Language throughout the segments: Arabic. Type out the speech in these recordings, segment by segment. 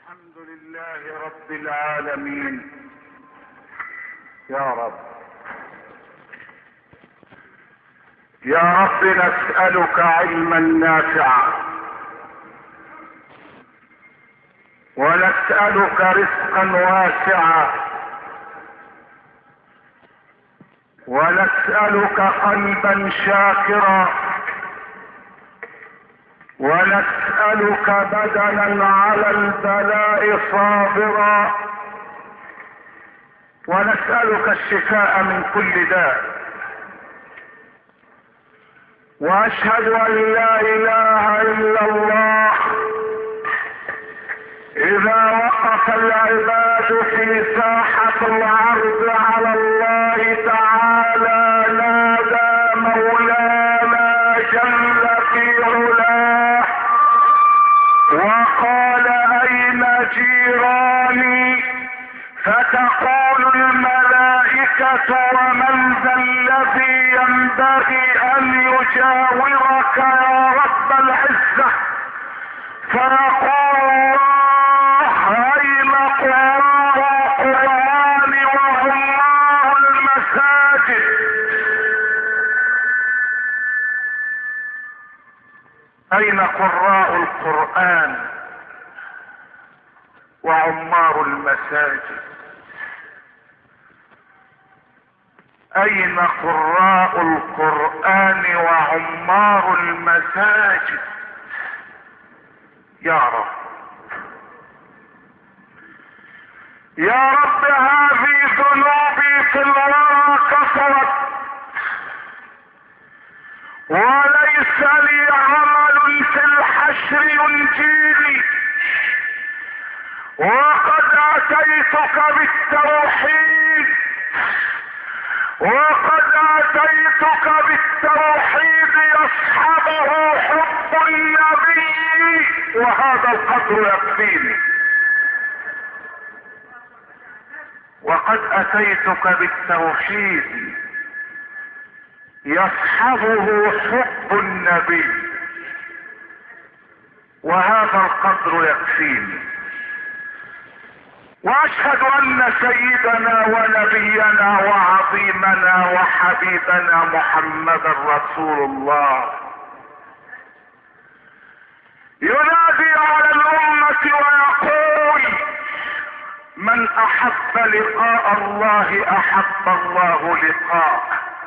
الحمد لله رب العالمين. يا رب يا رب نسألك علما نافعا، ونسألك رزقا واسعا، ونسألك قلبا شاكرا، ونسألك بدنا على البلاء صابرا، ونسألك الشفاء من كل داء. واشهد ان لا اله الا الله. اذا وقف العباد في ساحة العرض على الله تعالى نادى مولانا جل في علاه وقال اين جيراني؟ فتقول الملائكة ومن ذا الذي ينبغي ان يجاورك يا رب العزة؟ فيقول الله اين قراء القرآن وعمار المساجد؟ اين قراء القرآن وعمار المساجد؟ اين قراء القرآن وعمار المساجد؟ يا رب يا رب، هذه ذنوبي في الورى كثرت، وليس لي عمل في الحشر ينجيني، وقد اتيتك بالتوحيد، وقد اتيتك بالتوحيد يصحبه حب النبي، وهذا القدر يكفيني. وقد اتيتك بالتوحيد يصحبه حب النبي، وهذا القدر يكفيني. واشهد ان سيدنا ونبينا وعظيمنا وحبيبنا محمدا رسول الله ينادي على الامة ويقول: من احب لقاء الله احب الله لقاءه،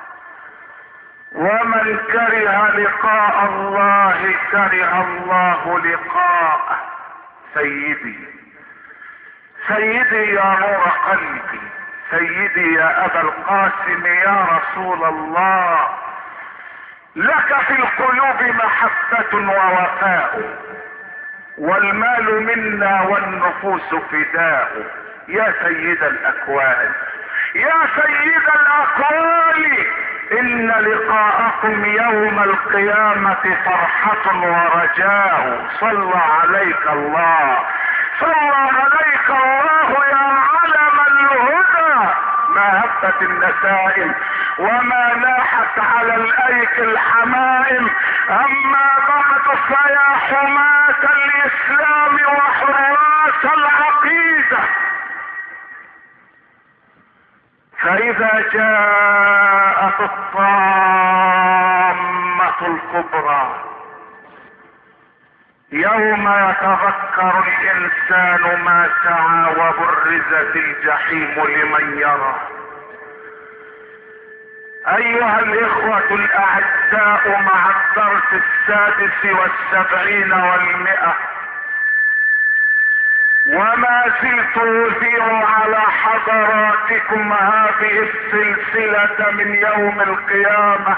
ومن كره لقاء الله كره الله لقاءه. سيدي يا نور قلبي، سيدي يا ابا القاسم، يا رسول الله، لك في القلوب محبة ووفاء، والمال منا والنفوس فداء. يا سيد الاكوان، يا سيد الاكوان، ان لقاءكم يوم القيامة فرحة ورجاء. صلى عليك الله، صلى عليك الله يا علم الهدى. ما هبت النسائم وما ناحت على الايك الحمائم. اما بعد، فيا حماة الاسلام وحراس العقيدة، فاذا جاءت الطامة الكبرى يوم يتذكر الانسان ما سعى وبرزت الجحيم لمن يرى. ايها الاخوة الاعزاء، مع الدرس 76 و100، وما زلت اثير على حضراتكم هذه السلسلة من يوم القيامة.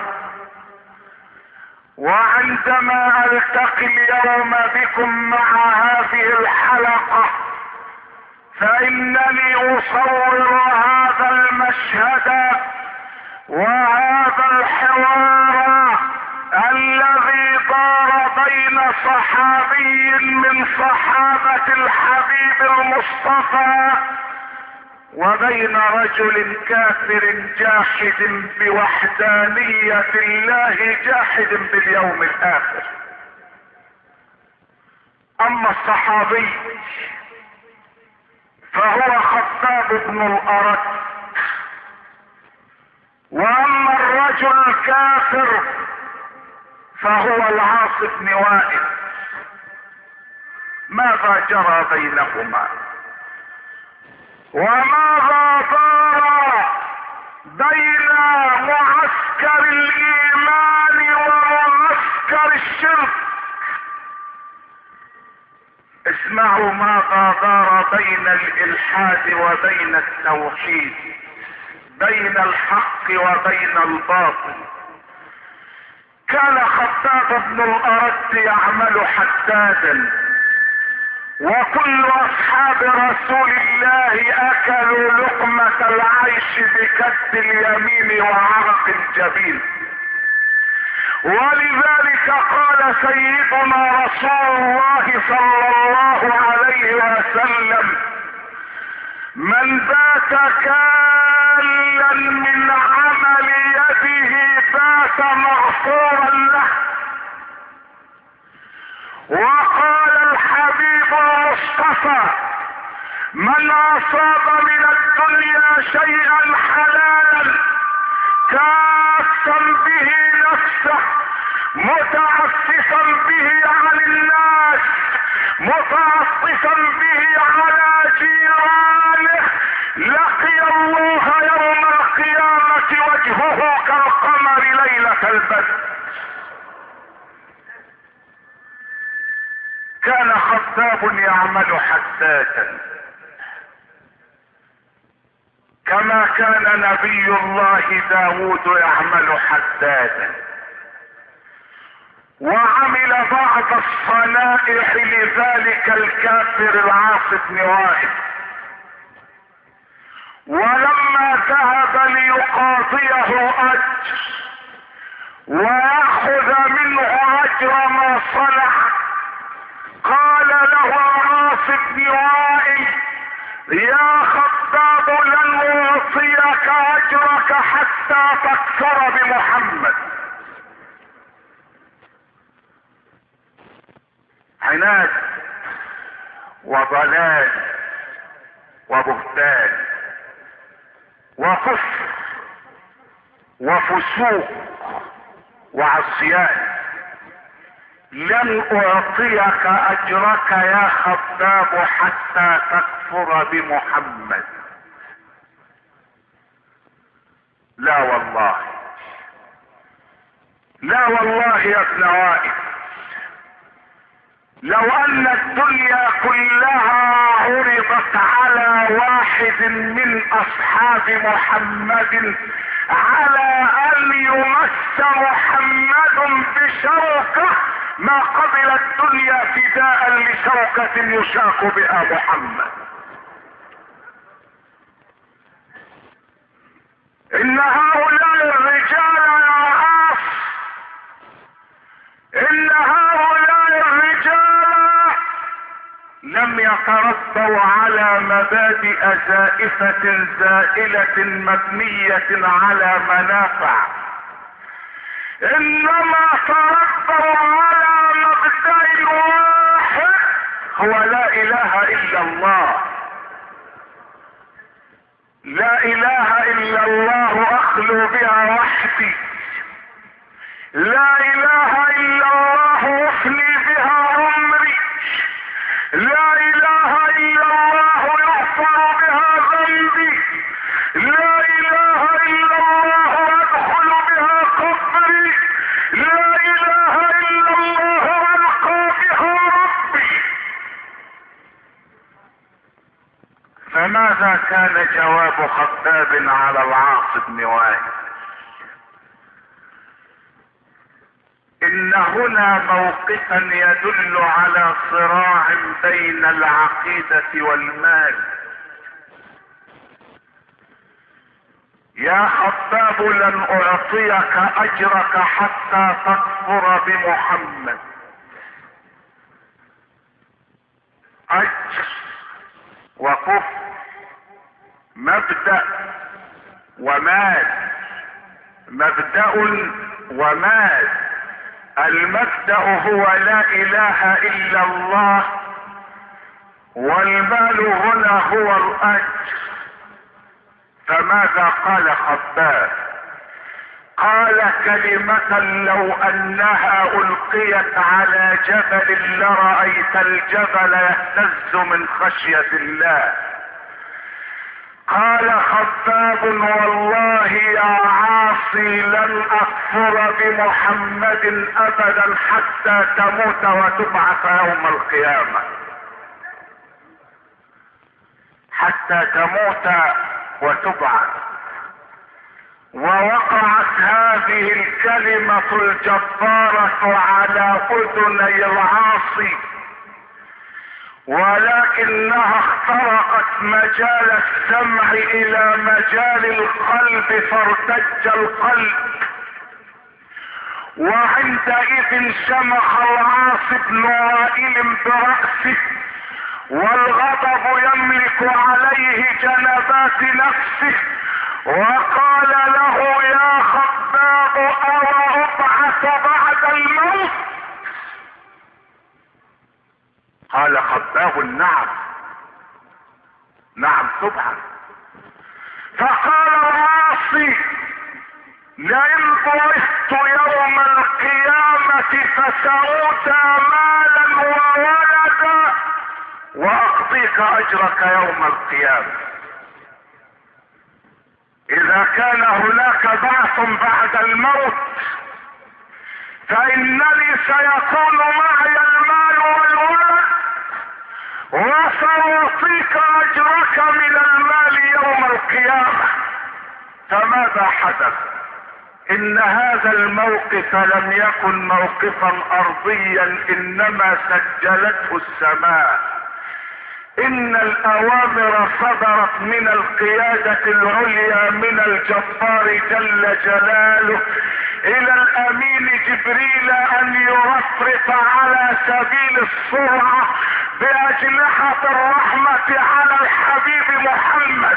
وعندما التقي اليوم بكم مع هذه الحلقة، فانني اصور هذا المشهد وهذا الحوار الذي دار بين صحابي من صحابة الحبيب المصطفى وبين رجل كافر جاحد بوحدانية الله، جاحد باليوم الآخر. اما الصحابي فهو خطاب بن الأرت. واما الرجل الكافر فهو العاص بن وائل. ماذا جرى بينهما وماذا دار بين معسكر الايمان ومعسكر الشرك؟ اسمعوا ماذا دار بين الالحاد وبين التوحيد، بين الحق وبين الباطل. كان خطاب بن الأرت يعمل حدادا، وكل اصحاب رسول الله اكلوا لقمة العيش بكد اليمين وعرق الجبين. ولذلك قال سيدنا رسول الله صلى الله عليه وسلم: من بات كالا من عمل يده بات مغفورا له. وقال الحبيب المصطفى: من اصاب من الدنيا شيئا حلالا كافا به نفسه متعففا به عن الناس متعطفا به على جيرانه لقي الله يوم القيامة وجهه كالقمر ليلة البدر. كان خطاب يعمل حدادا كما كان نبي الله داود يعمل حدادا، وعمل بعض الصنائع لذلك الكافر العاص بن وائل. ولما ذهب ليقاضيه اجر ويأخذ منه اجر ما صنع، قال له العاص بن وائل: يا خطاب لن اعطيك اجرك حتى تكفر بمحمد. عناد وضلال وبهتان وكفر وفسوق وعصيان. لن اعطيك اجرك يا خطاب حتى تكفر بمحمد. لا والله، لا والله يا ابن وائل، لو ان الدنيا كلها عرضت على واحد من اصحاب محمد على ان يمس محمد بشوكة ما قبل الدنيا فداء لشوكة يشاق بها محمد. ان هؤلاء الرجال يا عاص، ان هؤلاء الرجال لم يتربوا على مبادئ زائفة زائلة مبنية على منافع، انما تربوا على مبدأ واحد هو لا اله الا الله. لا اله الا الله اخلو بها وحدي، لا اله الا الله افني بها عمري، لا اله الا الله يغفر بها ذنبي، لا اله الا الله ادخل بها قبري، لا اله الا الله القى بها ربي. فماذا كان جواب خطاب على العاص بن وائل؟ ان هنا موقفا يدل على صراع بين العقيدة والمال. يا خطاب لن اعطيك اجرك حتى تكفر بمحمد. اجر وكفر، مبدأ ومال، مبدأ ومال. المبدأ هو لا اله الا الله، والمال هنا هو الاجر. فماذا قال خباب؟ قال كلمة لو انها القيت على جبل لرأيت الجبل يهتز من خشية الله. قال خباب والله يا عاصي لن اكفر بمحمد ابدا حتى تموت وتبعث يوم القيامة. حتى تموت وتبعث. ووقعت هذه الكلمة الجبارة على اذني العاصي، ولكنها اخترقت مجال السمع الى مجال القلب فارتج القلب. وعندئذ شمخ العاص بن وائل برأسه والغضب يملك عليه جنبات نفسه، وقال له يا خباب أو أبعث بعد الموت؟ قال خباب نعم، نعم تبعث. فقال العاصي لئن بعثت يوم القيامة فسأوتى مالا وولدا وأقضيك أجرك يوم القيامة. إذا كان هناك بعث بعد الموت فإنني سيكون معي المال والولد وسأعطيك أجرك من المال يوم القيامة. فماذا حدث؟ إن هذا الموقف لم يكن موقفا أرضيا، إنما سجلته السماء. إن الأوامر صدرت من القيادة العليا من الجبار جل جلاله إلى الأمين جبريل أن يرفرف على سبيل السرعة بأجنحة الرحمة على الحبيب محمد.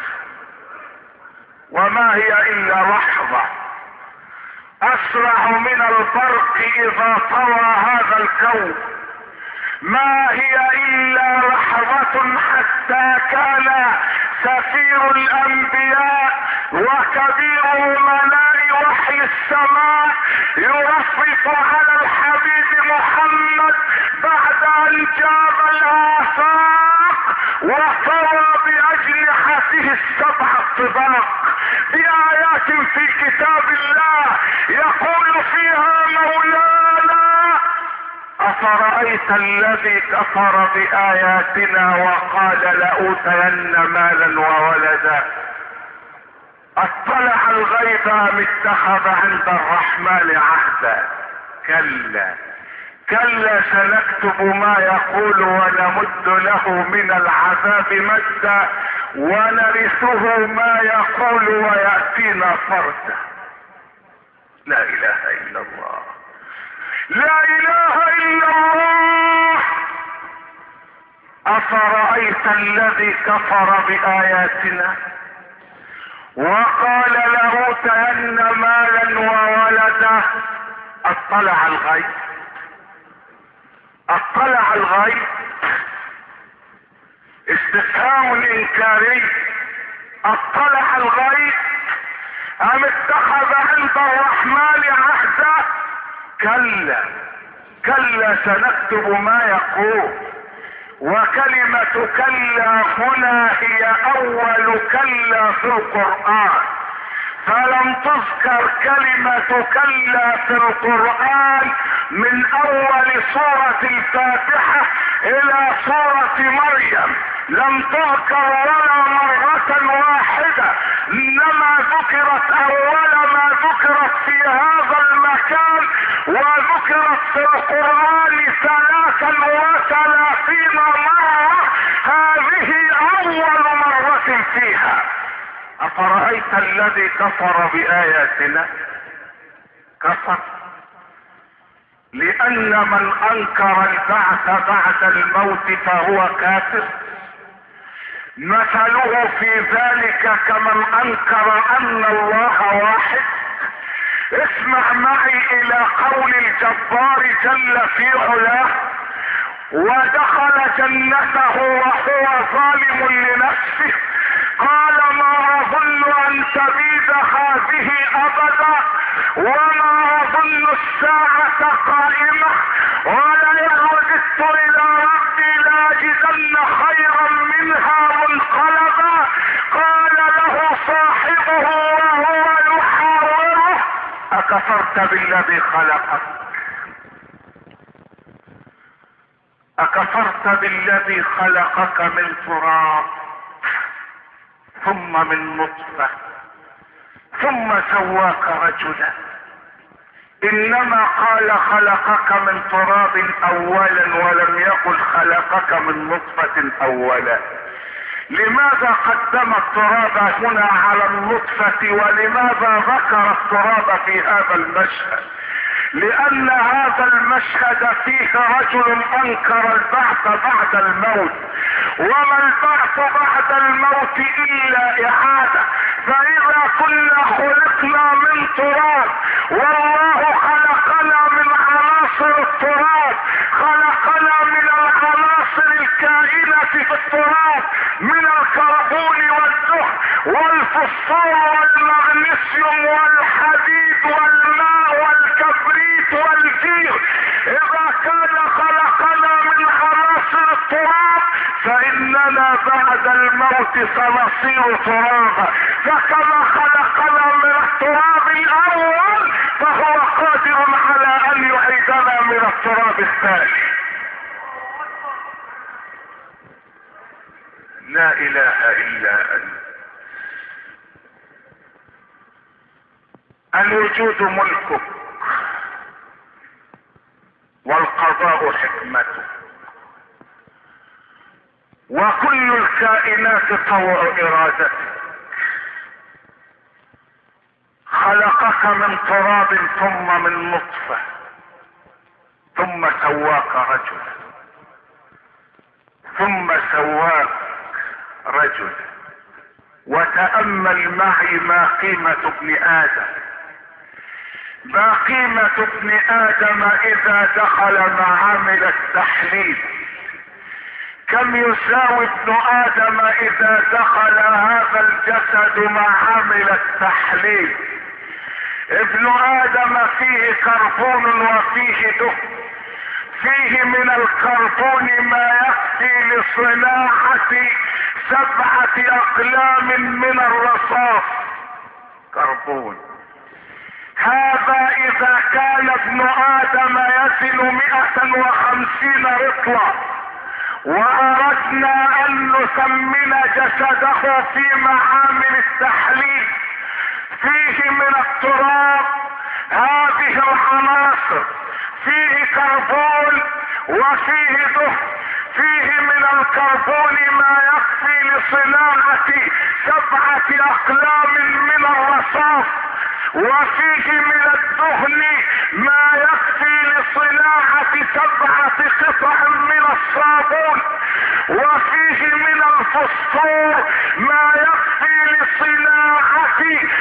وما هي إلا لحظة أسرع من البرق إذا طوى هذا الكون. ما هي إلا لحظة حتى كان سفير الأنبياء وكبير أمناء وحي السماء يرفرف على الحبيب محمد بعد أن جاب الآفاق وطوى بأجنحته السبع الطباق بآيات في كتاب الله يقول فيها مولانا أفرأيت الذي كفر بآياتنا وقال لأوتين مالا وولدا اطلع الغيب أم اتخذ عند الرحمن عهدا؟ كلا كلا سنكتب ما يقول ونمد له من العذاب مدا ونرثه ما يقول ويأتينا فردا. لا إله إلا الله، لا إله إلا الله. أفرأيت الذي كفر بآياتنا وقال لأوتين مالا وولدا اطلع الغيب؟ اطلع الغيب استفهام انكاري. اطلع الغيب ام اتخذ عند الرحمن عهدا؟ كلا كلا سنكتب ما يقول. وكلمة كلا هنا هي اول كلا في القرآن، فلم تذكر كلمة كلا في القرآن من اول سورة الفاتحة الى سورة مريم، لم تذكر ولا مرة واحدة، انما ذكرت اول ما ذكرت في هذا المكان، وذكرت في القرآن 33 مرة، هذه اول مرة فيها. أفرأيت الذي كفر بآياتنا؟ كفر لأن من أنكر البعث بعد الموت فهو كافر. مثله في ذلك كمن أنكر أن الله واحد. اسمع معي إلى قول الجبار جل في علاه ودخل جنته وهو ظالم لنفسه. قال ما اظن ان تبيد هذه ابدا وما اظن الساعة قائمة ولئن رددت الى ربي لاجدن خيرا منها منقلبا. قال له صاحبه وهو يحاوره اكفرت بالذي خلقك؟ اكفرت بالذي خلقك من تراب ثم من نطفة ثم سواك رجلا؟ انما قال خلقك من تراب اولا ولم يقل خلقك من نطفة اولا. لماذا قدم التراب هنا على النطفة ولماذا ذكر التراب في هذا المشهد؟ لان هذا المشهد فيه رجل انكر البعث بعد الموت، وما البعث بعد الموت الا اعادة. فاذا كنا خلقنا من تراب والله خلقنا من عناصر التراب، خلقنا من العناصر الكائنة في التراب من الكربون والدهن والفوسفور والمغنيسيوم والحديد والماء والكبريت والجير. اذا كان خلقنا من عناصر التراب فاننا بعد الموت سنصير ترابا، فكما خلقنا من التراب الاول فهو قادر على ان يعيدنا من التراب الثاني. لا اله الا انت. الوجود ملكك والقضاء حكمته، وكل الكائنات طوع ارادتك. خلقك من تراب ثم من نطفة ثم سواك رجلا ثم سواك رجلا. وتأمل معي ما قيمة ابن آدم، ما قيمة ابن آدم إذا دخل معامل التحليل. كم يساوي ابن آدم إذا دخل هذا الجسد معامل التحليل؟ ابن آدم فيه كربون وفيه دهن، فيه من الكربون ما يكفي لصناعة 7 أقلام من الرصاص كربون. هذا اذا كان ابن ادم يزن 150 رطلا، واردنا ان نثمن جسده في معامل التحليل، فيه من التراب هذه العناصر، فيه كربون وفيه دهن، فيه من الكربون ما يكفي لصناعة 7 أقلام من الرصاص، وفيه من الدهن ما يكفي لصناعة 7 قطع من الصابون، وفيه من الفوسفور ما يكفي لصناعة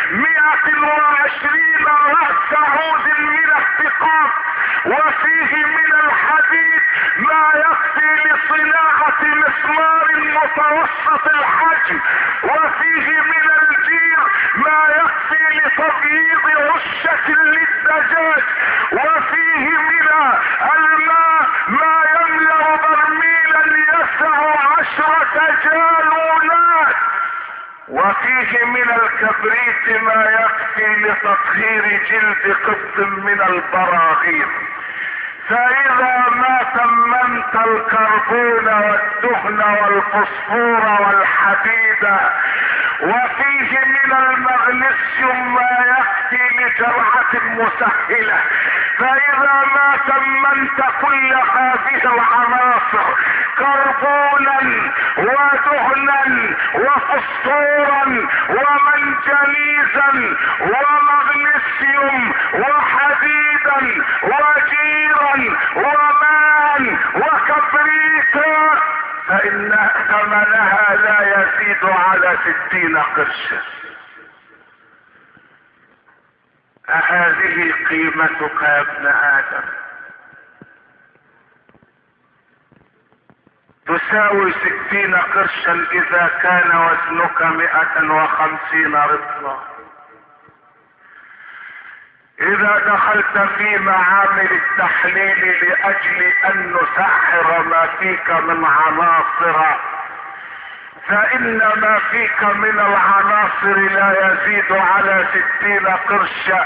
120 رأس عود من الثقاب، وفيه من الحديد ما يكفي لصناعة مسمار متوسط الحجم، وفيه من الجير ما يكفي لتبييض عشة للدجاج، وفيه من الماء ما يملأ برميلا يسع 10 جالونات، وفيه من الكبريت ما يكفي لتطهير جلد قط من البراغيث. فاذا ما ثمنت الكربون والدهن والفوسفور والحديد، وفيه من المغنيسيوم ما يكفي لجرعة مسهلة، فاذا ما ثمنت كل هذه العناصر كربونا ودهنا وفوسفورا ومنجنيزا ومغنيسيوم وحديدا وجيرا وماء وكبريتا، فإن ثمنها لا يزيد على 60 قرشا. أهذه قيمتك يا ابن آدم؟ تساوي 60 قرشا اذا كان وزنك 150 رطلا. اذا دخلت في معامل التحليل لاجل ان نسحر ما فيك من عناصر، فان ما فيك من العناصر لا يزيد على 60 قرشا.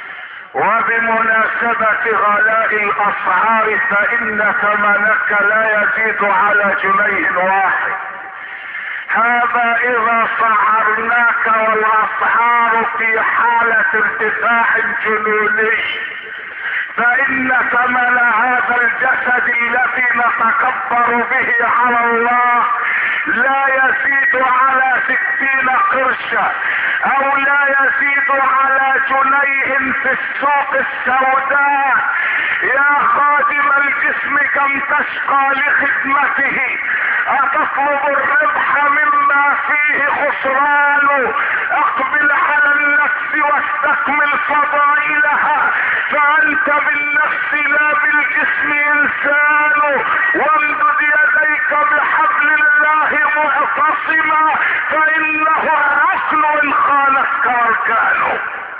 وبمناسبة غلاء الاسعار فان ثمنك لا يزيد على جنيه واحد. هذا اذا سعرناك والاسعار في حالة ارتفاع جنوني، فان ثمن هذا الجسد الذي نتكبر به على الله لا يزيد على 60 قرشا، او لا يزيد على جنيه في السوق السوداء. يا خادم الجسم كم تشقى لخدمته، اتطلب الربح مما فيه خسران؟ اقبل على النفس واستكمل فضائلها، فانت بالنفس لا بالجسم انسان. وامدد يديك بحبل الله معتصما، فانه الرسل ان خانتك اركانه.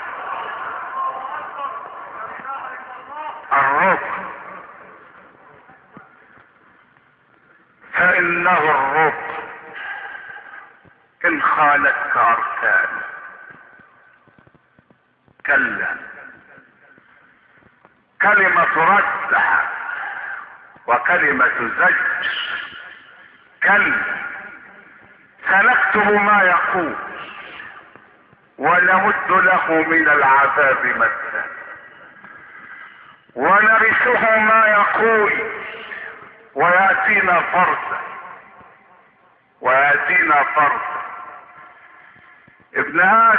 الركن فانه الركن ان خانتك اركانه. كلا، كلمة ردع وكلمة زج. كلا سنكتب ما يقول ونمد له من العذاب مدا، ونرثه ما يقول ويأتينا فردا ويأتينا فردا. ابن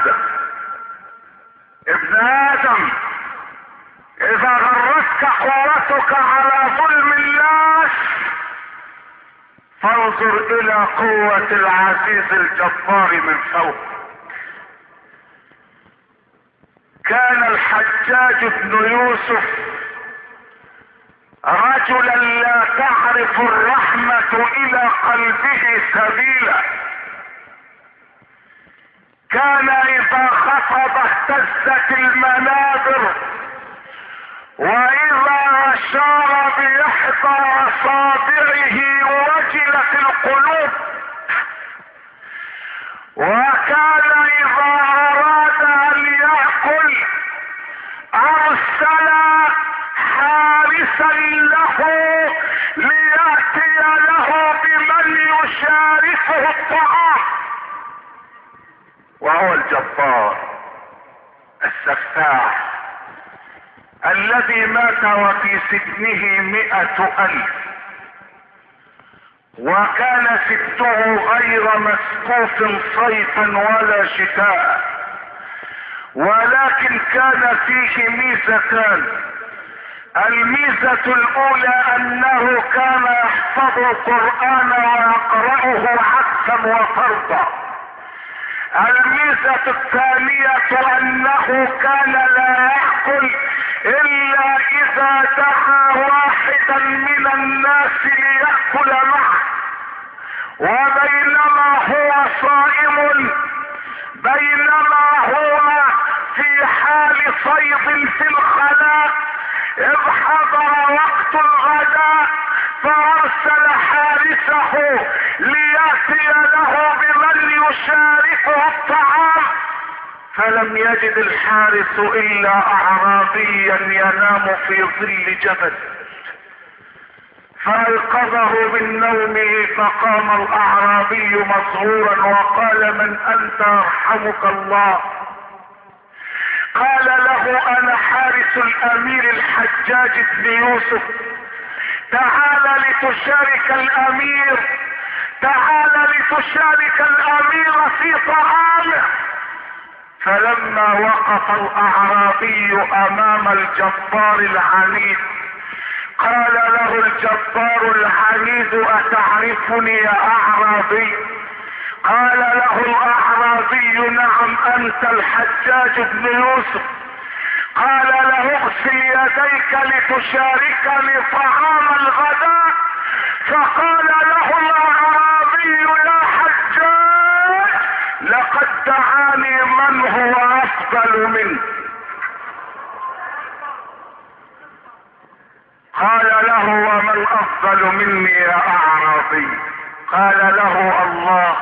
آدم اذا غرتك قوتك على ظلم الناس فانظر الى قوة العزيز الجبار من فوق. كان الحجاج بن يوسف رجلا لا تعرف الرحمة الى قلبه سبيلا. كان اذا خطب اهتزت المنابر، واذا اشار باحدى اصابعه وجلت القلوب. وكان اذا اراد ان يأكل ارسل حارسا له ليأتي له بمن يشاركه الطعام. وهو الجبار السفاح الذي مات وفي سجنه 100,000، وكان سته غير مسقوف صيفا ولا شتاء، ولكن كان فيه ميزتان. الميزة الاولى انه كان يحفظ القرآن ويقرأه عكسا وفرضا. الميزة الثانية انه كان لا يأكل الا اذا دعا واحدا من الناس ليأكل معه. وبينما هو صائم، بينما هو في حال صيد في الخلاء، اذ حضر وقت الغداء فارسل حارسه ليأتي له بمن يشاركه الطعام، فلم يجد الحارس الا اعرابيا ينام في ظل جبل، فايقظه من نومه فقام الاعرابي مسرورا وقال: من انت يرحمك الله؟ قال له: انا حارس الامير الحجاج بن يوسف، تعال لتشارك الامير، تعال لتشارك الامير في طعامه. فلما وقف الاعرابي امام الجبار العنيد قال له الجبار العنيد: اتعرفني يا اعرابي؟ قال له الاعرابي: نعم انت الحجاج بن يوسف. قال له: اغسل يديك لتشاركني طعام الغداء. فقال له الاعرابي: يا حجاج، لقد دعاني من هو افضل منك. قال له: ومن افضل مني يا اعرابي؟ قال له: الله.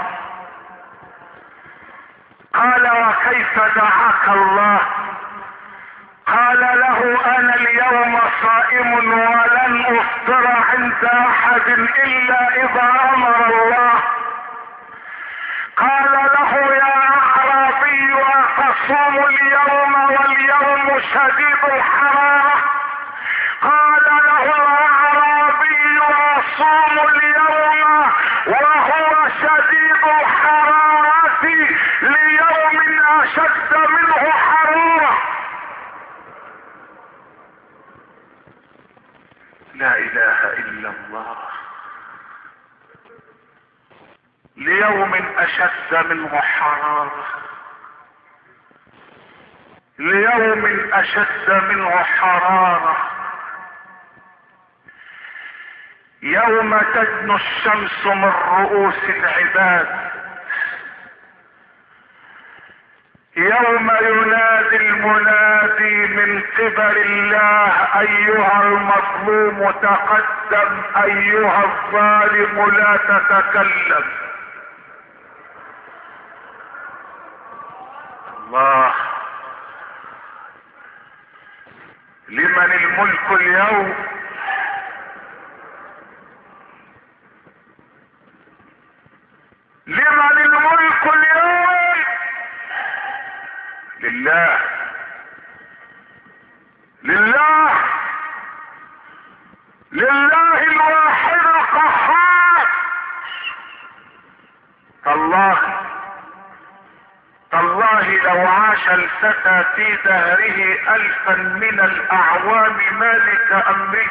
قال: وكيف دعاك الله؟ قال له: انا اليوم صائم ولن افطر عند احد الا اذا امر الله. قال له: يا اعرابي، اتصوم اليوم واليوم شديد الحرارة؟ قال له الاعرابي: اصوم اليوم وهو شديد الحرارة ليوم اشد منه حرارة. لا اله الا الله. ليوم اشد منه حرارة، ليوم اشد منه حرارة. يوم تدنو الشمس من رؤوس العباد، يوم ينادي المنادي من قبل الله: ايها المظلوم تقدم، ايها الظالم لا تتكلم. الله. لمن الملك اليوم؟ لمن الملك اليوم؟ لله. لله. لله الواحد القهار. تالله تالله لو عاش الفتى في دهره 1000 من الاعوام مالك امره،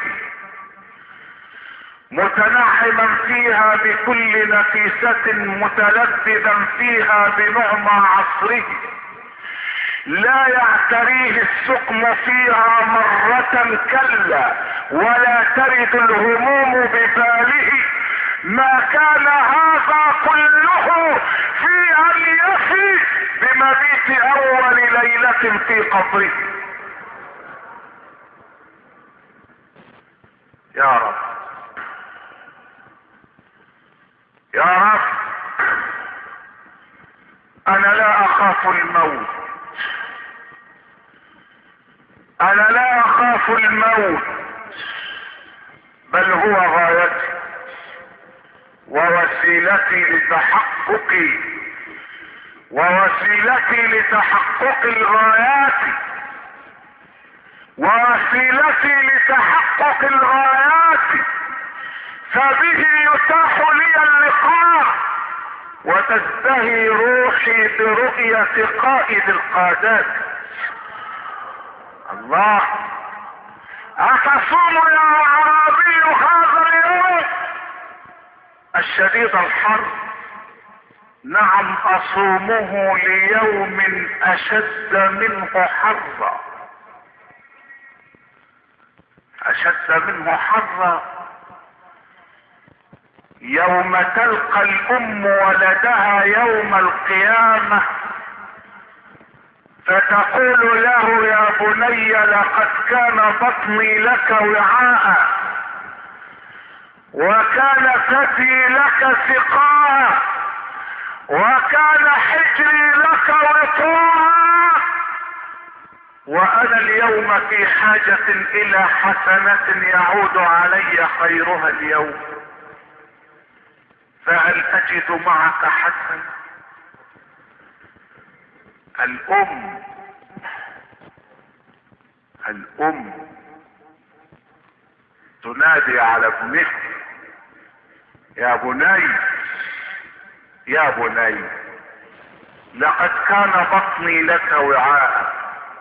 متنعما فيها بكل نفيسة، متلذذا فيها بنعمى عصره، لا يعتريه السقم فيها مرة كلا، ولا ترد الهموم بباله. ما كان هذا كله في ان يفي بمبيت اول ليلة في قبره. يا رب، يا رب، انا لا اخاف الموت، انا لا اخاف الموت، بل هو غايتي ووسيلتي لتحققي، ووسيلتي لتحقق الغايات، ووسيلتي لتحقق الغايات، فبه يتاح لي اللقاء وتزدهي روحي برؤية قائد القادات. الله. أتصوم يا أعرابي هذا اليوم الشديد الحر؟ نعم أصومه ليوم أشد منه حرا، أشد منه حرا. يوم تلقى الأم ولدها يوم القيامة فتقول له: يا بني، لقد كان بطني لك وعاء، وكان ثدي لك سقاء، وكان حجري لك وطاء، وانا اليوم في حاجة الى حسنة يعود علي خيرها اليوم، فهل اجد معك حسنة؟ الام تنادي على ابنها: يا بني، يا بني، لقد كان بطني لك وعاء،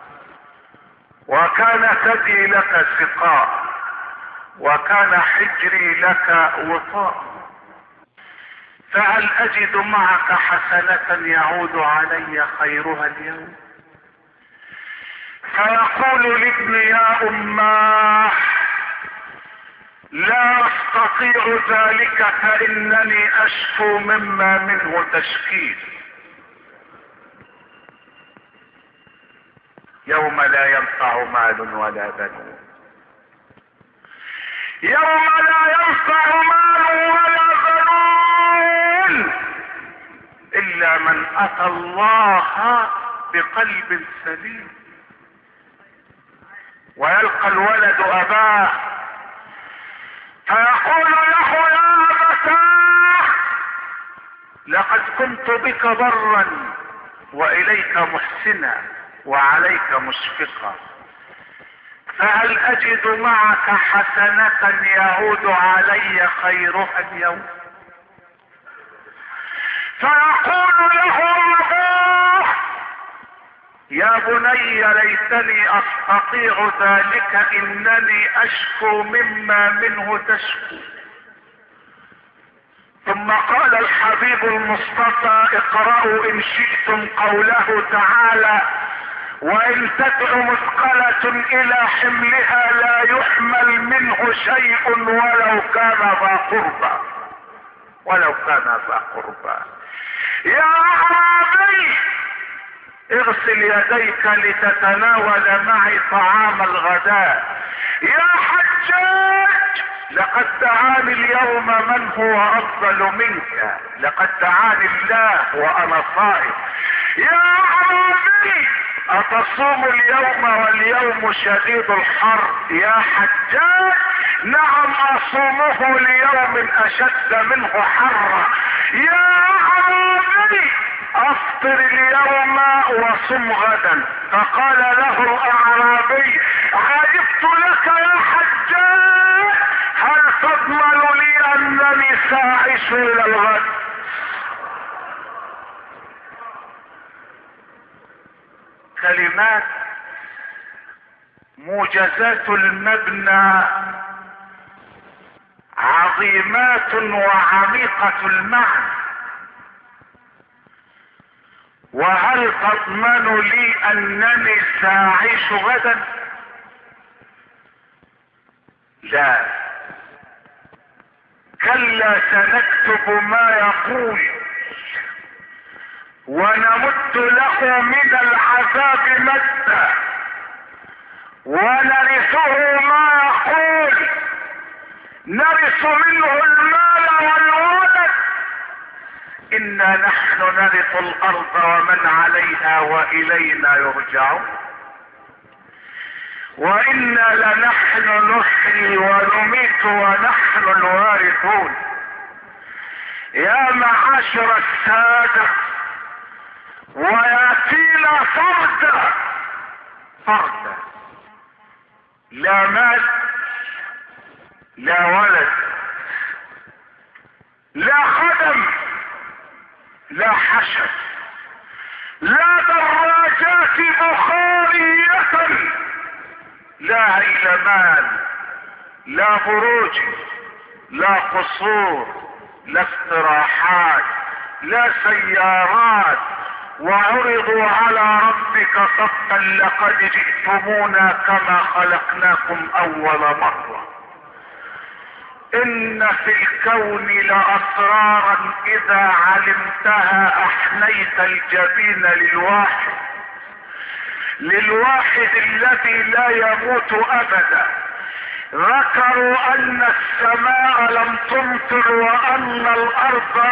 وكان ثدي لك سقاء، وكان حجري لك وطاء، فهل اجد معك حسنة يعود علي خيرها اليوم؟ فيقول لابن: يا اماه، لا استطيع ذلك فانني اشكو مما منه تشكيل. يوم لا ينفع مال ولا بنون، يوم لا ينفع مال ولا بنون الا من اتى الله بقلب سليم. ويلقى الولد اباه فيقول له يا ابتاه لقد كنت بك برا واليك محسنا وعليك مشفقا، فهل اجد معك حسنة يعود علي خيرها اليوم؟ فيقول له ابوه يا بني ليتني استطيع ذلك انني اشكو مما منه تشكو. ثم قال الحبيب المصطفى اقرأوا ان شئتم قوله تعالى وان تدع مثقلة الى حملها لا يحمل منه شيء ولو كان ذا قربى، ولو كان ذا قربى. يا اعرابي اغسل يديك لتتناول معي طعام الغداء. يا حجاج لقد دعاني اليوم من هو افضل منك، لقد دعاني الله وانا صائم. يا اعرابي اتصوم اليوم واليوم شديد الحر؟ يا حجاج نعم اصومه ليوم اشد منه حرا. يا اعرابي افطر اليوم وصم غدا. فقال له الاعرابي عجبت لك يا حجاج، هل تضمن لي انني ساعش الى الغد؟ كلمات موجزات المبنى عظيمات وعميقة المعنى. وهل تضمن لي انني ساعيش غدا؟ لا، كلا سنكتب ما يقول ونمد له من العذاب مدا ونرثه ما يقول، نرث منه المال والولد. انا نحن نرث الارض ومن عليها والينا يرجعون وانا لنحن نحيي ونميت ونحن الوارثون. يا معاشر السادة وياتينا فردا فردا، لا مال لا ولد لا خدم لا حشد لا دراجات بخارية لا هيلمان لا بروج لا قصور لا استراحات لا سيارات. وعرضوا على ربك صفا لقد جئتمونا كما خلقناكم اول مرة. ان في الكون لاسرارا اذا علمتها احنيت الجبين للواحد الذي لا يموت ابدا. ذكروا ان السماء لم تمطر وان الارض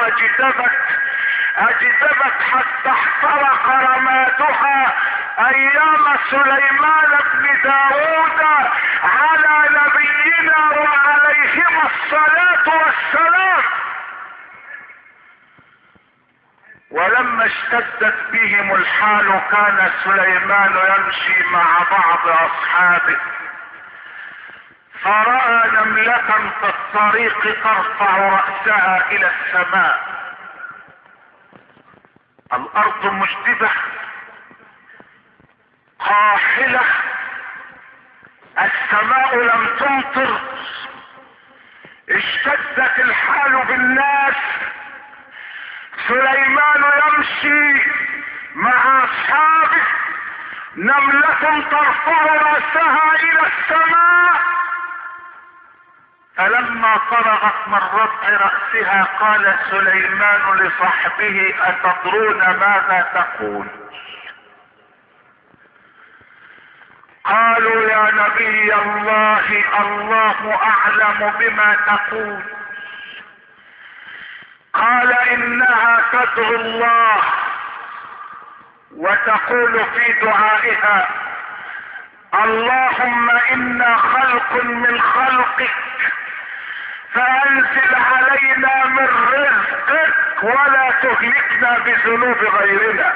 اجدبت حتى احترق رمادها ايام سليمان بن داود على نبينا وعليهما الصلاة والسلام. ولما اشتدت بهم الحال كان سليمان يمشي مع بعض اصحابه فرأى نملة في الطريق ترفع رأسها الى السماء. الارض مجدبة قاحلة، السماء لم تمطر، اشتدت الحال بالناس. سليمان يمشي مع اصحابه، نملة ترفع رأسها الى السماء فلما فرغت من رفع رأسها قال سليمان لصحبه أتدرون ماذا تقول؟ قالوا يا نبي الله الله أعلم بما تقول. قال إنها تدعو الله وتقول في دعائها اللهم إنا خلق من خلقك فأنزل علينا من رزقك ولا تهلكنا بذنوب غيرنا.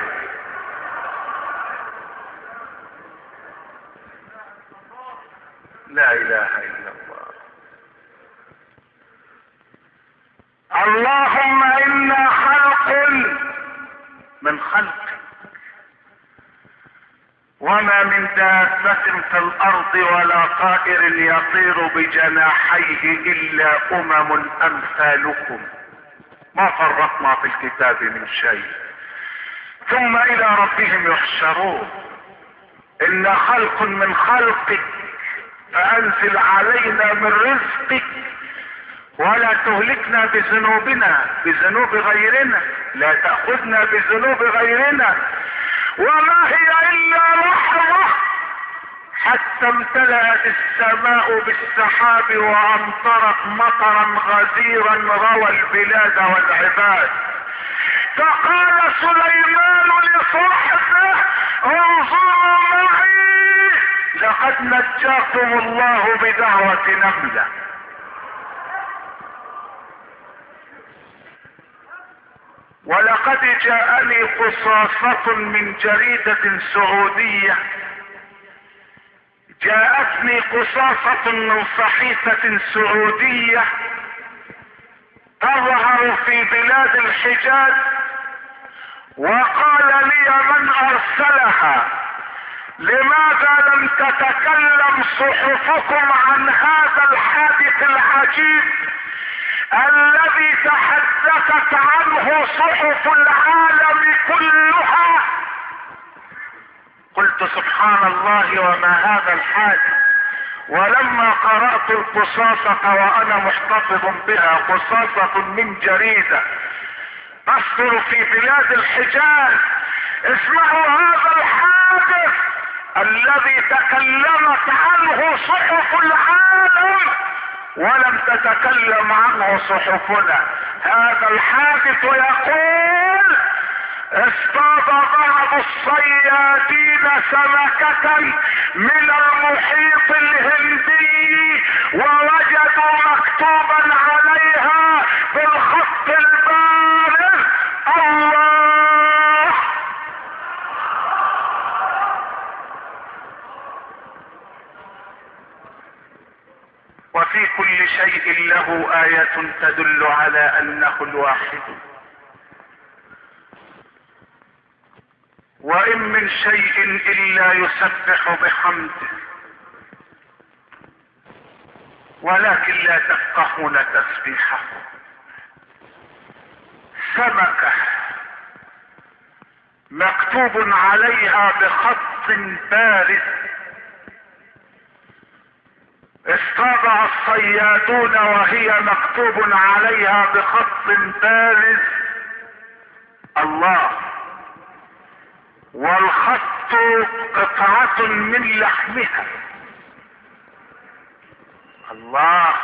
لا إله إلا الله. اللهم إنا خلق من خلقك وما من دابة في الأرض ولا طائر يطير بجناحيه إلا أمم أمثالكم ما فرطنا في الكتاب من شيء ثم إلى ربهم يحشرون. إنا خلق من خلقك فأنزل علينا من رزقك ولا تهلكنا بذنوبنا بذنوب غيرنا لا تأخذنا بذنوب غيرنا. وما هي إلا لحظة حتى امتلأت السماء بالسحاب وأمطرت مطرا غزيرا روى البلاد والعباد. فقال سليمان لصحبه انظروا معي لقد نجاكم الله بدعوة نملة. ولقد جاءني قصاصة من جريدة سعودية جاءتني قصاصة من صحيفة سعودية تظهر في بلاد الحجاز وقال لي من أرسلها لماذا لم تتكلم صحفكم عن هذا الحادث العجيب الذي تحدثت عنه صحف العالم كلها؟ قلت سبحان الله وما هذا الحادث. ولما قرأت القصاصة وأنا محتفظ بها قصاصة من جريدة تصدر في بلاد الحجاز اسمعوا هذا الحادث الذي تكلمت عنه صحف العالم ولم تتكلم عنه صحفنا. هذا الحادث يقول اصطاد بعض الصيادين سمكة من المحيط الهندي ووجدوا مكتوبا عليها بالخط البارز الله. وفي كل شيء له آية تدل على أنه الواحد. وإن من شيء إلا يسبح بحمده ولكن لا تفقهون تسبيحه. سمكة مكتوب عليها بخط بارز اصطادها الصيادون وهي مكتوب عليها بخط بارز الله، والخط قطعة من لحمها الله.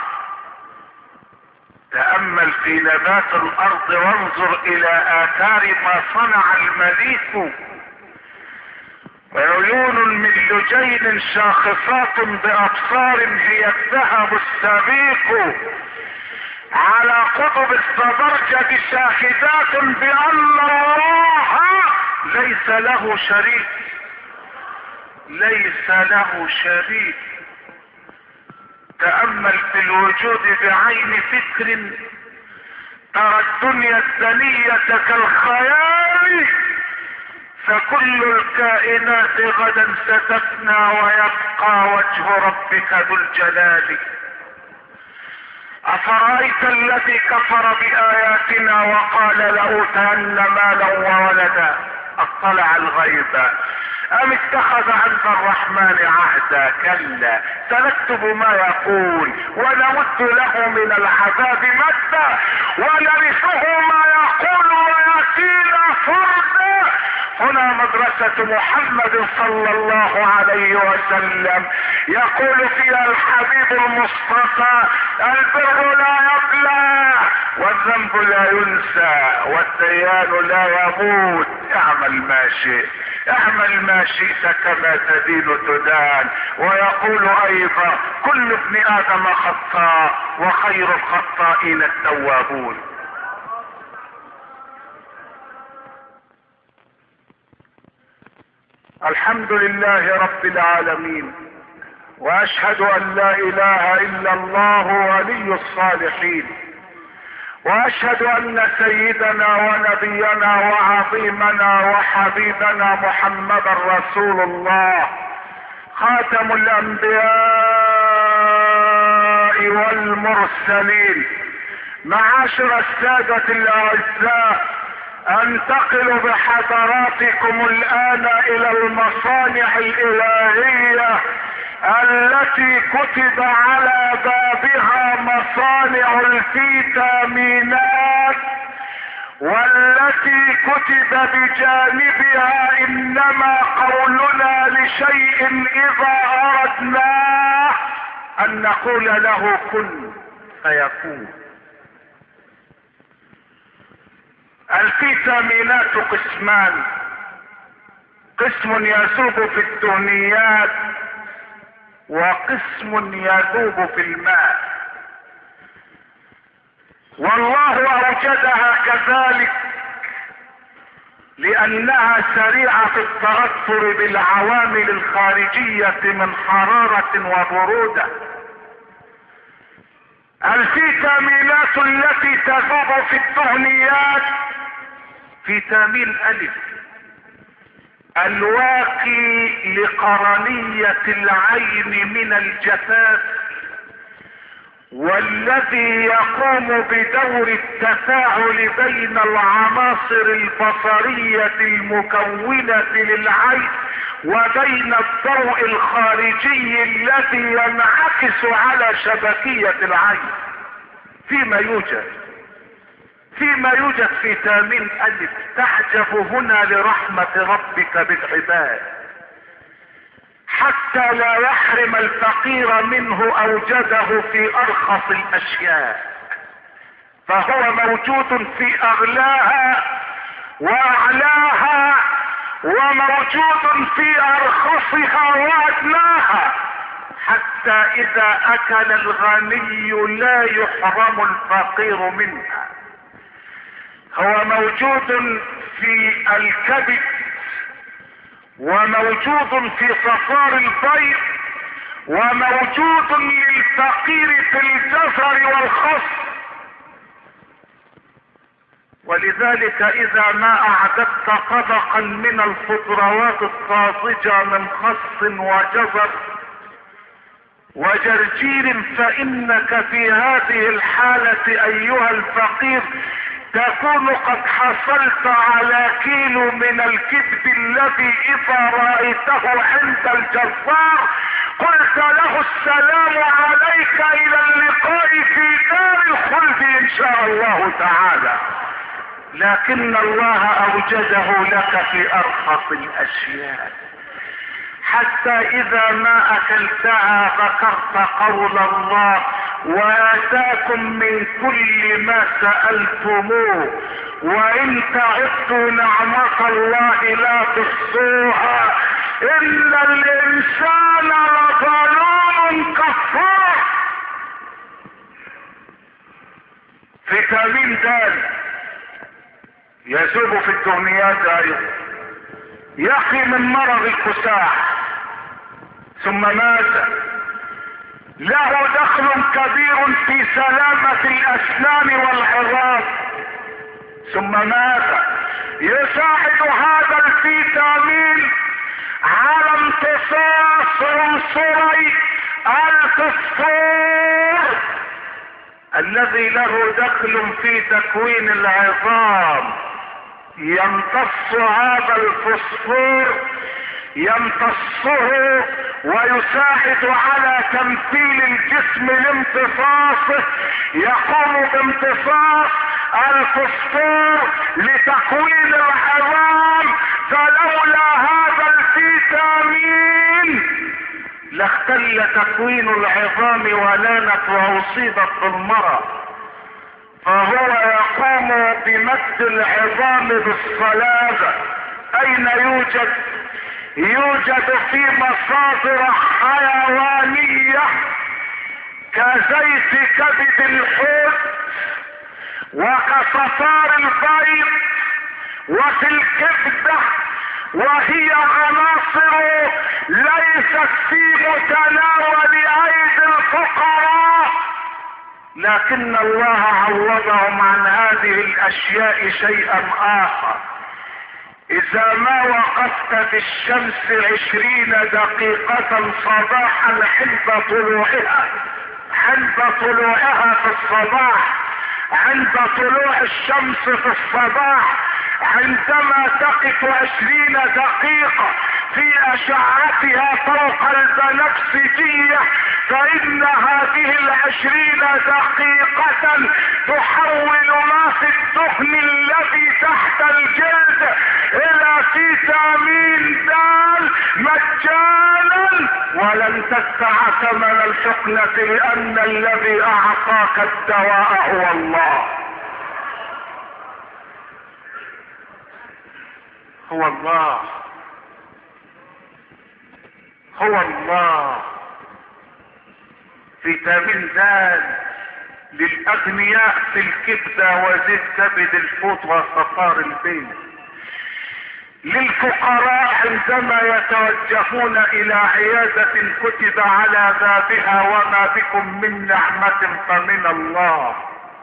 تأمل في نبات الأرض وانظر إلى آثار ما صنع المليك. وعيون من لجين شاخصات بأبصار هي الذهب السبيق على قطب الزبرجد شاهدات بأن الله ليس له شريك ليس له شريك. تأمل في الوجود بعين فكر ترى الدنيا الدنية كالخيال فكل الكائنات غدا ستفنى ويبقى وجه ربك ذو الجلال. أفرأيت الذي كفر بآياتنا وقال لأوتين مالا وولدا اطلع الغيب ام اتخذ عند الرحمن عهدا؟ كلا، سنكتب ما يقول ونمد له من العذاب مدا ونرثه ما يقول وياتينا فردا. هنا مدرسة محمد صلى الله عليه وسلم، يقول فيها الحبيب المصطفى: البر لا يبلى والذنب لا ينسى والديان لا يموت. اعمل ما شئت، اعمل ما شئت كما تدين تدان. ويقول ايضا: كل ابن ادم خطاء وخير الخطائين التوابون. الحمد لله رب العالمين، واشهد ان لا اله الا الله ولي الصالحين، واشهد ان سيدنا ونبينا وعظيمنا وحبيبنا محمدا رسول الله، خاتم الانبياء والمرسلين. معاشر السادة الاعزاء، انتقل بحضراتكم الان الى المصانع الالهية التي كتب على بابها مصانع الفيتامينات، والتي كتب بجانبها: انما قولنا لشيء اذا اردناه ان نقول له كن فيكون. الفيتامينات قسمان: قسم يذوب في الدهنيات وقسم يذوب في الماء، والله اوجدها كذلك لانها سريعة في التأثر بالعوامل الخارجية من حرارة وبرودة. الفيتامينات التي تذوب في الدهنيات: فيتامين ألف الواقي لقرنية العين من الجفاف، والذي يقوم بدور التفاعل بين العناصر البصرية المكونة للعين وبين الضوء الخارجي الذي ينعكس على شبكية العين. فيما يوجد فيتامين ألف. تعجب هنا لرحمة ربك بالعباد، حتى لا يحرم الفقير منه اوجده في ارخص الاشياء، فهو موجود في اغلاها واعلاها، وموجود في ارخصها وادناها، حتى اذا اكل الغني لا يحرم الفقير منها. هو موجود في الكبد، وموجود في صفار البيض، وموجود للفقير في الجزر والخس. ولذلك اذا ما اعددت طبقا من الخضروات الطازجة من خس وجزر وجرجير، فانك في هذه الحالة ايها الفقير تكون قد حصلت على كيلو من الكبد الذي اذا رأيته عند الجزار قلت له: السلام عليك، الى اللقاء في دار الخلد ان شاء الله تعالى. لكن الله اوجده لك في ارخص الاشياء، حتى اذا ما اكلتها ذكرت قول الله: واتاكم من كل ما سألتموه وان تعدوا نعمة الله لا تحصوها ان الانسان لظلوم كفار. فيتامين د يذوب في الدهنيات ايضا، يقي من مرض الكساح. ثم ماذا؟ له دخل كبير في سلامة الاسنان والعظام. ثم ماذا؟ يساعد هذا الفيتامين على امتصاص عنصري الفوسفور الذي له دخل في تكوين العظام. يمتص هذا الفوسفور يمتصه ويساعد على تمثيل الجسم لامتصاصه، يقوم بامتصاص الفوسفور لتكوين العظام. فلولا هذا الفيتامين لاختل تكوين العظام ولانت واصيبت بالمرض. فهو يقوم بمد العظام بالصلابة. اين يوجد؟ يوجد في مصادر حيوانية كزيت كبد الحوت وكصفار البيض وفي الكبدة، وهي عناصر ليست في متناول ايدي الفقراء، لكن الله عوضهم عن هذه الاشياء شيئا اخر. اذا ما وقفت في الشمس 20 دقيقة صباحا عند طلوعها في الصباح، عند طلوع الشمس في الصباح، عندما تقف 20 دقيقة في اشعتها فوق البنفسجية، فان هذه 20 دقيقة تحول ما في الدهن الذي تحت الجلد الى فيتامين د مجانا، ولن تدفع ثمن الحقنة، لان الذي اعطاك الدواء هو الله. هو الله، هو الله. فيتامين د للاغنياء في الكبدة وزيت كبد الحوت وصفار البيض. للفقراء عندما يتوجهون الى عيادة كتب على بابها وما بكم من نعمة فمن الله.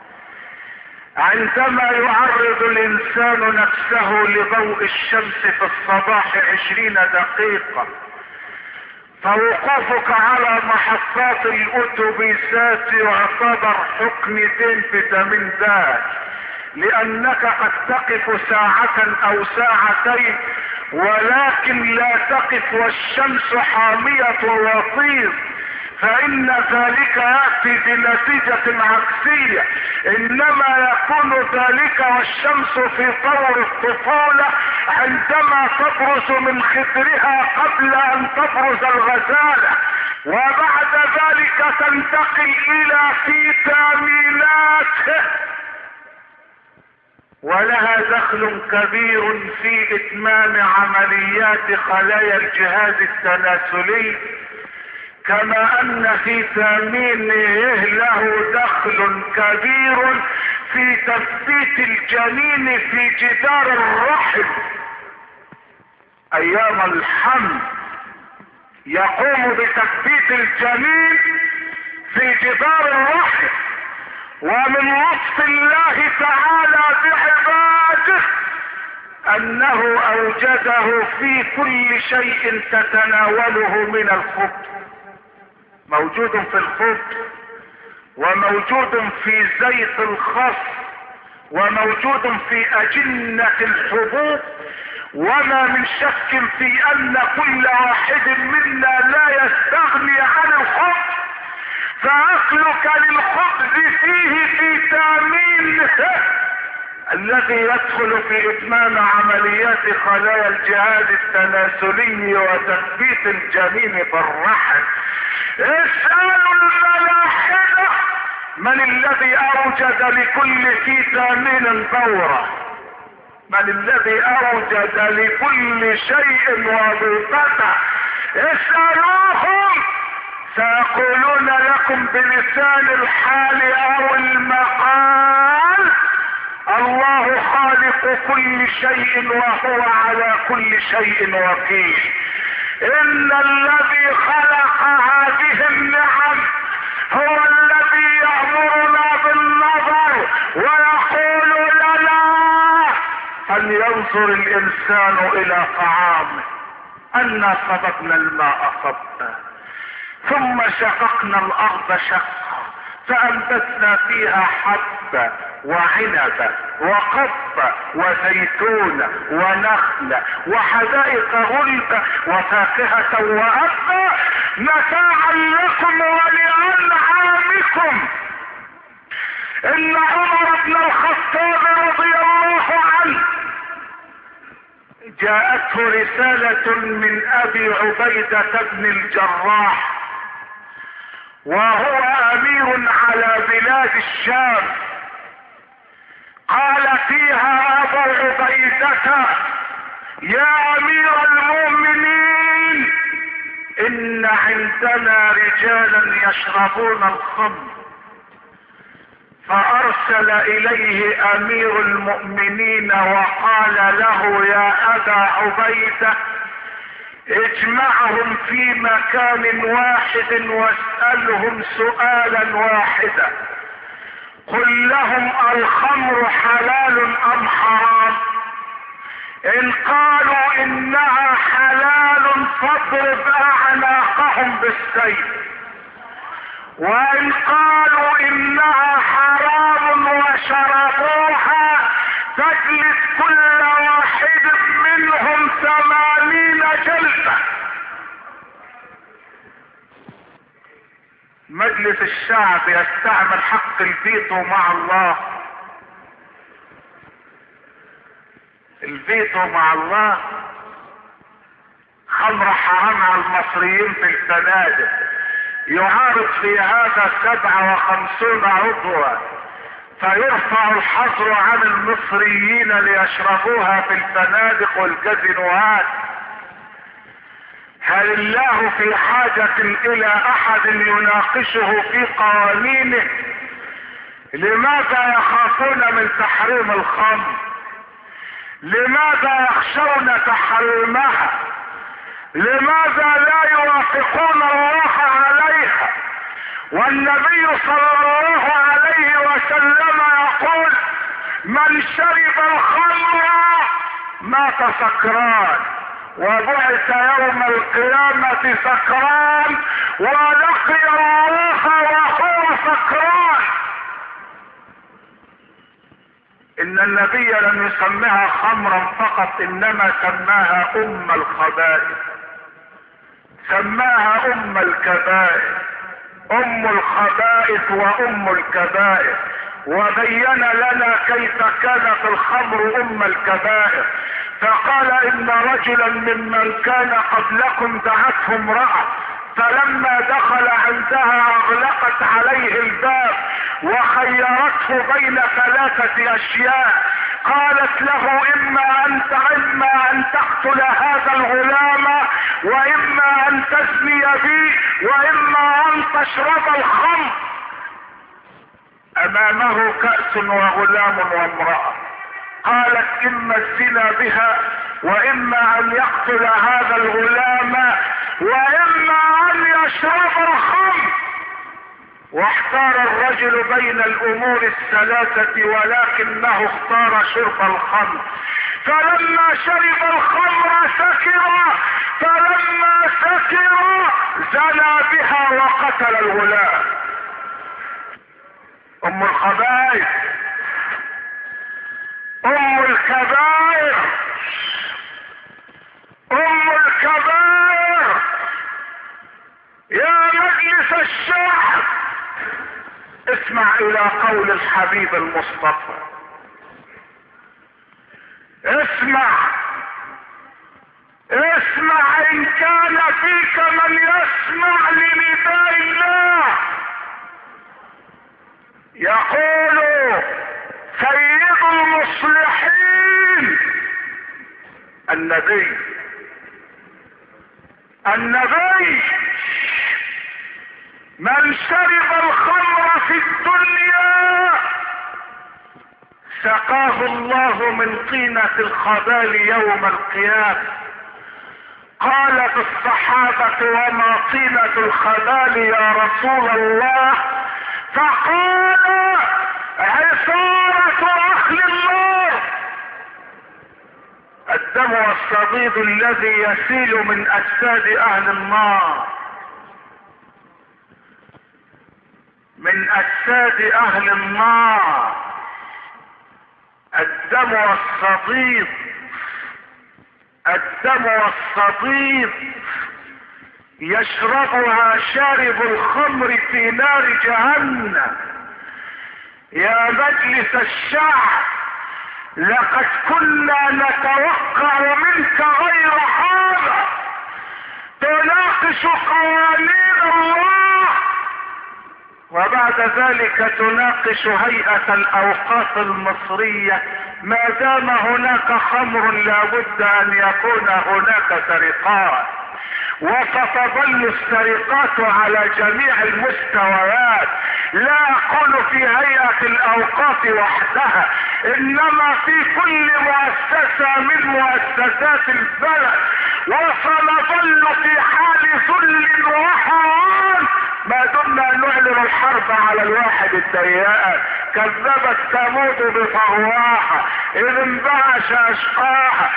عندما يعرض الانسان نفسه لضوء الشمس في الصباح 20 دقيقة، فوقوفك على محطات الاتوبيسات يعتبر حقنتين فيتامين د، لانك قد تقف ساعة او ساعتين، ولكن لا تقف والشمس حامية الوطيس، فان ذلك يأتي بنتيجة عكسية. انما يكون ذلك والشمس في طور الطفولة عندما تبرز من خدرها قبل ان تبرز الغزالة، وبعد ذلك تنتقل الى فيتامينات ولها دخل كبير في اتمام عمليات خلايا الجهاز التناسلي، كما ان فيتامين له دخل كبير في تثبيت الجنين في جدار الرحم ايام الحمل، يقوم بتثبيت الجنين في جدار الرحم. ومن لطف الله تعالى بعباده انه اوجده في كل شيء تتناوله من الخبز، موجود في الخبز وموجود في زيت الخس وموجود في اجنة الحبوب. وما من شك في ان كل واحد منا لا يستغني عن الخبز، فاكلك للخبز فيه فيتامين الذي يدخل في اتمام عمليات خلايا الجهاز التناسلي وتثبيت الجنين في الرحم. اسألوا الملاحدة من الذي اوجد لكل فيتامين دورة، من الذي اوجد لكل شيء وظيفته. اسألوهم سيقولون لكم بلسان الحال او المقال: الله خالق كل شيء وهو على كل شيء وكيل. ان الذي خلق هذه النعم هو الذي يأمرنا بالنظر ويقول لنا فلينظر الانسان الى طعامه انا صببنا الماء صبا ثم شققنا الارض شقا فانبتنا فيها حبا وعنبة وقبة وزيتون ونخلة وحدائق غلبة وفاكهة وأبا متاعا لكم ولأنعامكم. إن عمر بن الخطاب رضي الله عنه جاءته رسالة من أبي عبيدة بن الجراح وهو أمير على بلاد الشام. قال فيها أبو عبيدة: يا أمير المؤمنين، إن عندنا رجالا يشربون الخمر. فأرسل إليه أمير المؤمنين وقال له: يا أبا عبيدة، اجمعهم في مكان واحد واسألهم سؤالا واحدا، قل لهم: الخمر حلال أم حرام؟ إن قالوا إنها حلال فاضرب أعناقهم بالسيف، وإن قالوا إنها حرام وشربوها تجلد كل واحد منهم 80 جلدة. مجلس الشعب يستعمل حق الفيتو مع الله. الفيتو مع الله. خمر حرام على المصريين في الفنادق، يعارض في هذا 57 عضوا، فيرفع الحظر عن المصريين ليشربوها في الفنادق والكازينوهات. هل الله في حاجة الى احد يناقشه في قوانينه؟ لماذا يخافون من تحريم الخمر؟ لماذا يخشون تحريمها؟ لماذا لا يوافقون الله عليها؟ والنبي صلى الله عليه وسلم يقول: من شرب الخمر مات سكران وبعث يوم القيامة سكران ولقي الله وهو سكران. ان النبي لم يسمها خمرا فقط، انما سماها ام الخبائث، سماها ام الكبائر، ام الخبائث وام الكبائر، وبين لنا كيف كانت الخمر ام الكبائر. فقال: ان رجلا ممن كان قبلكم دعته امرأة، فلما دخل عندها اغلقت عليه الباب وخيرته بين 3 اشياء، قالت له: اما ان تقتل هذا الغلام، واما ان تزني بي، واما ان تشرب الخمر. امامه كأس وغلام وامرأة. قالت: اما الزنا بها، واما ان يقتل هذا الغلام، واما ان يشرب الخمر. واحتار الرجل بين الامور الثلاثة، ولكنه اختار شرب الخمر. فلما شرب الخمر سكر، فلما سكر زنى بها وقتل الغلام. ام الخبائث، ام الكبائر، ام الكبائر. يا مجلس الشعب، اسمع الى قول الحبيب المصطفى. اسمع ان كان فيك من يسمع لنداء الله. يقول سيد المصلحين النبي من شرب الخمر في الدنيا سقاه الله من طينة الخبال يوم القيامة. قالت الصحابة: وما طينة الخبال يا رسول الله؟ فقال: عصارة أهل النار، الدم والصديد الذي يسيل من أجساد أهل النار، من أجساد أهل النار. الدم والصديد، الدم والصديد يشربها شارب الخمر في نار جهنم. يا مجلس الشعب، لقد كنا نتوقع منك غير هذا، تناقش قوانين الله وبعد ذلك تناقش هيئة الاوقاف المصرية. ما دام هناك خمر لابد ان يكون هناك سرقات، وستظل السرقات على جميع المستويات. لا اقول في هيئة الاوقاف وحدها، انما في كل مؤسسة من مؤسسات البلد، وسنظل في حال ذل وهوان ما دمنا نعلن الحرب على الواحد الديان. كذبت ثمود بطغواها اذ انبعث اشقاها،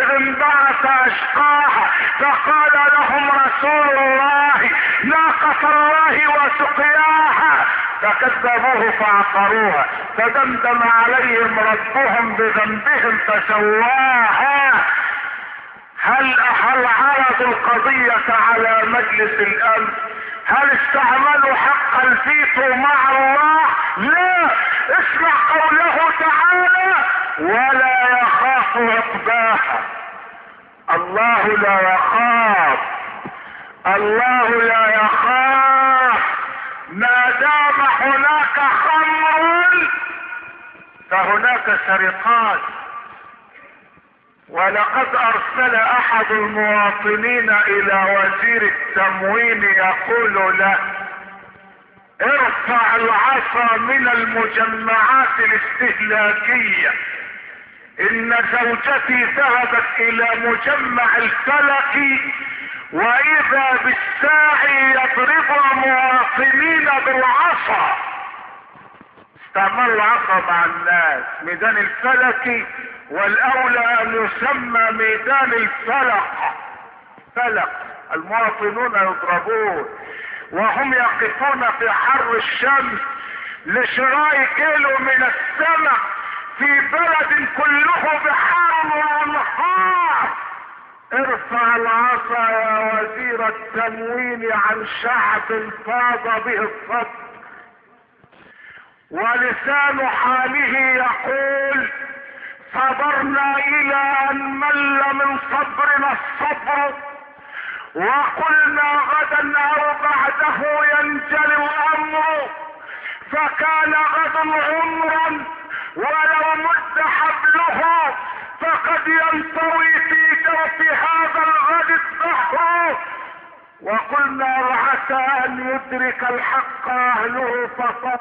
فقال لهم رسول الله ناقة الله وسقياها، فكذبوه فعقروها فدمدم عليهم ربهم بذنبهم فسواها. هل عرضوا القضية على مجلس الامن؟ هل استعملوا حق الفيتو مع الله؟ لا. اسمع قوله تعالى ولا يخاف عقباها. الله لا يخاف، الله لا يخاف. ما دام هناك خمر فهناك سرقات. ولقد ارسل احد المواطنين الى وزير التموين يقول له ارفع العصا من المجمعات الاستهلاكية. ان زوجتي ذهبت الى مجمع الفلكي واذا بالساعي يضرب مواطنين بالعصا. استعملوا العصا مع الناس. ميدان الفلكي والاولى ان يسمى ميدان الفلق. فلق المواطنون يضربون وهم يقفون في حر الشمس لشراء كيلو من السمك في بلد كله بحار وانهار. ارفع العصا يا وزير التموين عن شعب فاض به الصبر. ولسان حاله يقول صبرنا الى ان مل من صبرنا الصبر، وقلنا غدا او بعده ينجلي الامر، فكان غد عمرا ولو مد حبله فقد ينطوي في جوف هذا الغد الدهر. وقلنا وعسى ان يدرك الحق اهله فصبر.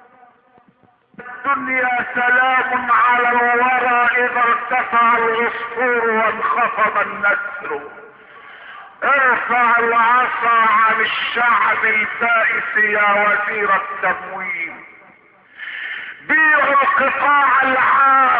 الدنيا سلام على الورى اذا ارتفع العصفور وانخفض النسر. ارفع العصا عن الشعب البائس يا وزير التموين. بيعوا القطاع العام،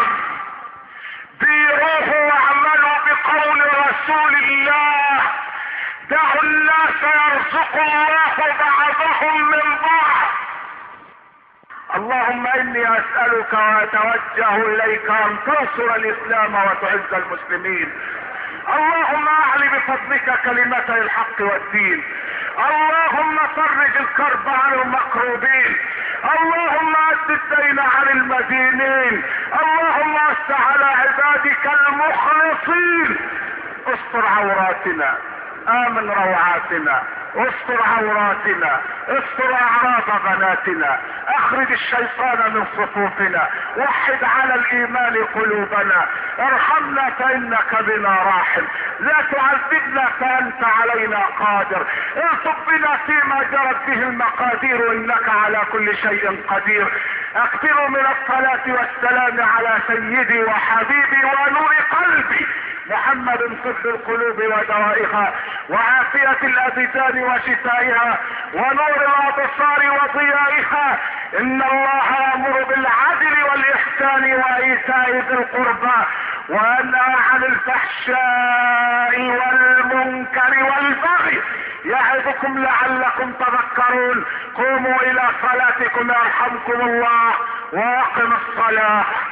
بيعوه واعملوا بقول رسول الله دعوا الناس يرزق الله بعضهم من بعض. اللهم اني اسألك واتوجه اليك ان تنصر الاسلام وتعز المسلمين. اللهم اعل بفضلك كلمتي الحق والدين. اللهم فرج الكرب عن المكروبين. اللهم اد الدين عن المدينين. اللهم وسع على عبادك المخلصين. استر عوراتنا، امن روعاتنا، استر عوراتنا، استر اعراض بناتنا، اخرج الشيطان من صفوفنا، وحد على الايمان قلوبنا، ارحمنا فانك بنا راحم، لا تعذبنا فانت علينا قادر، الطف بنا فيما جرت به المقادير انك على كل شيء قدير. اكثروا من الصلاة والسلام على سيدي وحبيبي ونور قلبي محمد طب القلوب ودوائها وعافية الابدان وشفائها ونور الابصار وضيائها. ان الله يأمر بالعدل والاحسان وايتاء ذي القربى وينهى عن الفحشاء والمنكر والبغي يعظكم لعلكم تذكرون. قوموا الى صلاتكم يرحمكم الله واقم الصلاة.